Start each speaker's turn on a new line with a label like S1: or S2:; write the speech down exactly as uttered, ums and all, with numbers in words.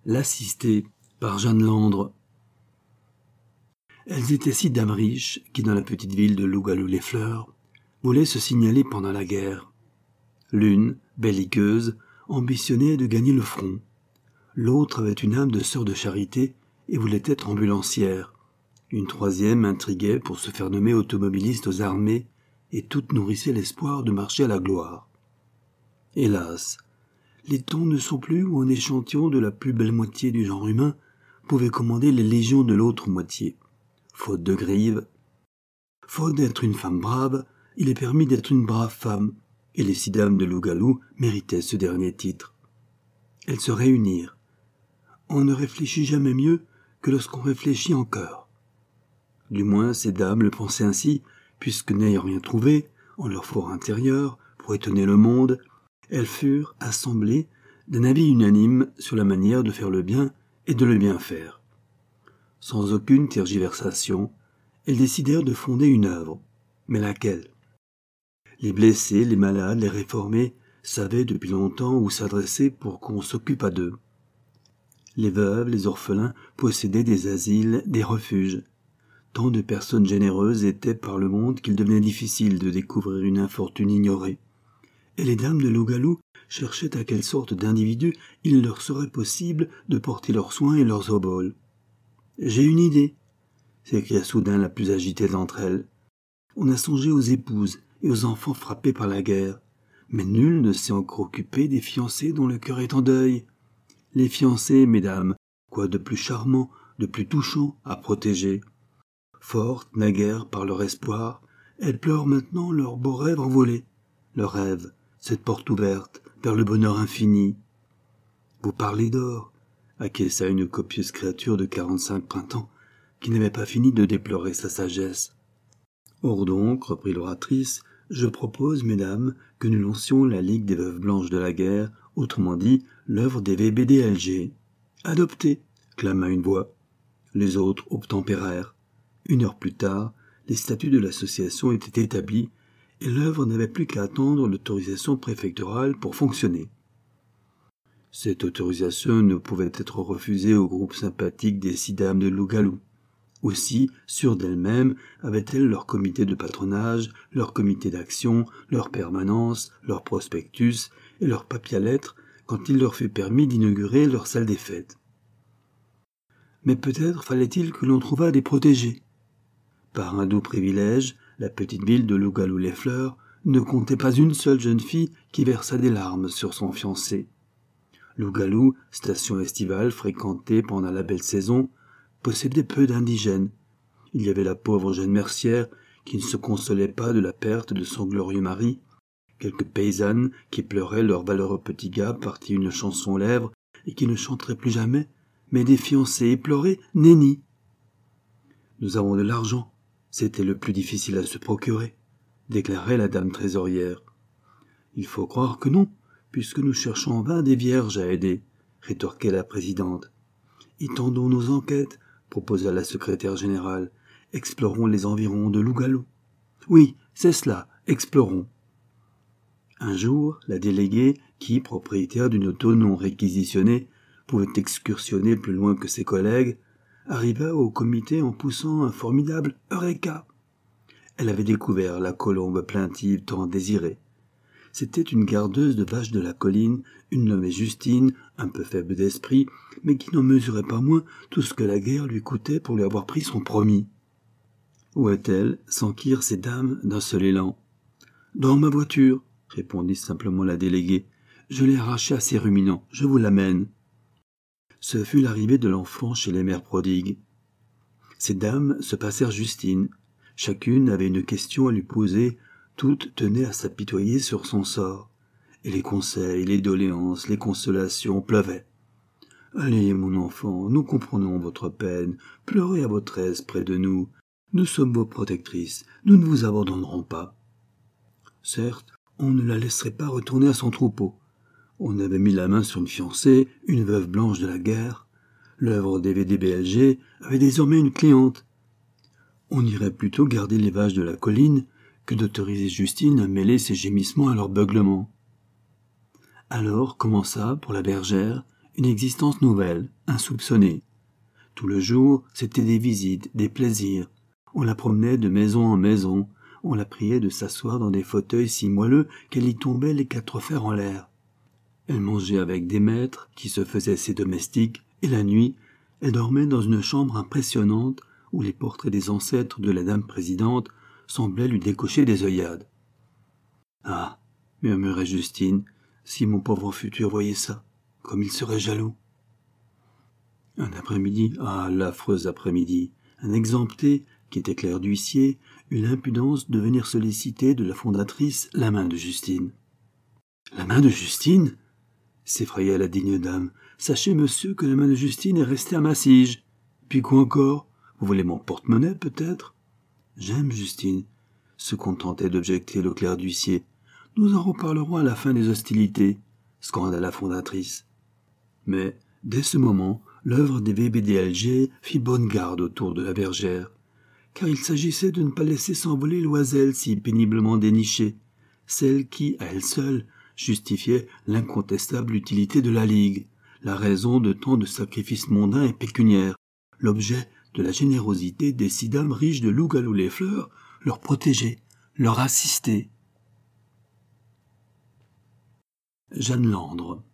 S1: L'assister par Jeanne Landre. Elles étaient six dames riches qui, dans la petite ville de Lougalou-les-Fleurs, voulaient se signaler pendant la guerre. L'une, belliqueuse, ambitionnait de gagner le front. L'autre avait une âme de sœur de charité et voulait être ambulancière. Une troisième intriguait pour se faire nommer automobiliste aux armées et toutes nourrissaient l'espoir de marcher à la gloire. Hélas, les temps ne sont plus où un échantillon de la plus belle moitié du genre humain pouvait commander les légions de l'autre moitié. Faute de grives, faute d'être une femme brave, il est permis d'être une brave femme, et les six dames de Lougalou méritaient ce dernier titre. Elles se réunirent. On ne réfléchit jamais mieux que lorsqu'on réfléchit en cœur. Du moins ces dames le pensaient ainsi, puisque n'ayant rien trouvé, en leur fort intérieur, pour étonner le monde, elles furent assemblées d'un avis unanime sur la manière de faire le bien et de le bien faire. Sans aucune tergiversation, elles décidèrent de fonder une œuvre. Mais laquelle ? Les blessés, les malades, les réformés savaient depuis longtemps où s'adresser pour qu'on s'occupât d'eux. Les veuves, les orphelins possédaient des asiles, des refuges. Tant de personnes généreuses étaient par le monde qu'il devenait difficile de découvrir une infortune ignorée. Et les dames de Lougalou cherchaient à quelle sorte d'individus il leur serait possible de porter leurs soins et leurs oboles. « J'ai une idée !» s'écria soudain la plus agitée d'entre elles. « On a songé aux épouses et aux enfants frappés par la guerre, mais nul ne s'est encore occupé des fiancés dont le cœur est en deuil. Les fiancés, mesdames, quoi de plus charmant, de plus touchant à protéger. Fortes, naguère, par leur espoir, elles pleurent maintenant leurs beaux rêves envolés. Leurs rêves, cette porte ouverte vers le bonheur infini. Vous parlez d'or, acquiesça une copieuse créature de quarante-cinq printemps, qui n'avait pas fini de déplorer sa sagesse. Or donc, reprit l'oratrice, je propose, mesdames, que nous lancions la Ligue des Veuves Blanches de la Guerre, autrement dit, l'œuvre des V B D L G. Adoptez, clama une voix. Les autres obtempérèrent. Une heure plus tard, les statuts de l'association étaient établis, et l'œuvre n'avait plus qu'à attendre l'autorisation préfectorale pour fonctionner. Cette autorisation ne pouvait être refusée au groupe sympathique des six dames de Lougalou. Aussi, sûres d'elles-mêmes, avaient-elles leur comité de patronage, leur comité d'action, leur permanence, leur prospectus et leur papier à lettres quand il leur fut permis d'inaugurer leur salle des fêtes. Mais peut-être fallait-il que l'on trouvât des protégés. Par un doux privilège, la petite ville de Lougalou-les-Fleurs ne comptait pas une seule jeune fille qui versât des larmes sur son fiancé. Lougalou, station estivale fréquentée pendant la belle saison, possédait peu d'indigènes. Il y avait la pauvre jeune mercière qui ne se consolait pas de la perte de son glorieux mari, quelques paysannes qui pleuraient leur valeureux petit gars parti une chanson aux lèvres et qui ne chanteraient plus jamais, mais des fiancés éplorés, nenni. Nous avons de l'argent, c'était le plus difficile à se procurer, déclarait la dame trésorière. Il faut croire que non, puisque nous cherchons en vain des vierges à aider, rétorquait la présidente. Étendons nos enquêtes, proposa la secrétaire générale. Explorons les environs de Lougalou. Oui, c'est cela, explorons. Un jour, la déléguée, qui, propriétaire d'une auto non réquisitionnée, pouvait excursionner plus loin que ses collègues, arriva au comité en poussant un formidable « Eureka !». Elle avait découvert la colombe plaintive tant désirée. C'était une gardeuse de vaches de la colline, une nommée Justine, un peu faible d'esprit, mais qui n'en mesurait pas moins tout ce que la guerre lui coûtait pour lui avoir pris son promis. Où est-elle ? S'enquirent ces dames d'un seul élan. Dans ma voiture, répondit simplement la déléguée. Je l'ai arrachée à ses ruminants, je vous l'amène. Ce fut l'arrivée de l'enfant chez les mères prodigues. Ces dames se passèrent Justine. Chacune avait une question à lui poser, toutes tenaient à s'apitoyer sur son sort. Et les conseils, les doléances, les consolations pleuvaient. « Allez, mon enfant, nous comprenons votre peine. Pleurez à votre aise près de nous. Nous sommes vos protectrices. Nous ne vous abandonnerons pas. » Certes, on ne la laisserait pas retourner à son troupeau. On avait mis la main sur une fiancée, une veuve blanche de la guerre. L'œuvre des V D B L G avait désormais une cliente. On irait plutôt garder les vaches de la colline que d'autoriser Justine à mêler ses gémissements à leurs beuglements. Alors commença, pour la bergère, une existence nouvelle, insoupçonnée. Tout le jour, c'était des visites, des plaisirs. On la promenait de maison en maison, on la priait de s'asseoir dans des fauteuils si moelleux qu'elle y tombait les quatre fers en l'air. Elle mangeait avec des maîtres qui se faisaient ses domestiques, et la nuit, elle dormait dans une chambre impressionnante où les portraits des ancêtres de la dame présidente semblaient lui décocher des œillades. « Ah !» murmurait Justine, « si mon pauvre futur voyait ça, comme il serait jaloux !» Un après-midi, ah, l'affreux après-midi, un exempté, qui était clerc d'huissier, eut l'impudence de venir solliciter de la fondatrice la main de Justine. « La main de Justine ?» s'effraya la digne dame. « Sachez, monsieur, que la main de Justine est restée à Massige. Puis quoi encore? Vous voulez mon porte-monnaie, peut-être ?»« J'aime Justine, » se contentait d'objecter le clerc d'huissier. « Nous en reparlerons à la fin des hostilités, » scanda la fondatrice. Mais, dès ce moment, l'œuvre des V B D L G fit bonne garde autour de la bergère, car il s'agissait de ne pas laisser s'envoler l'oiselle si péniblement dénichée, celle qui, à elle seule, justifiait l'incontestable utilité de la Ligue, la raison de tant de sacrifices mondains et pécuniaires, l'objet de la générosité des six dames riches de Lougalou-les-Fleurs, leur protéger, leur assister. Jeanne Landre.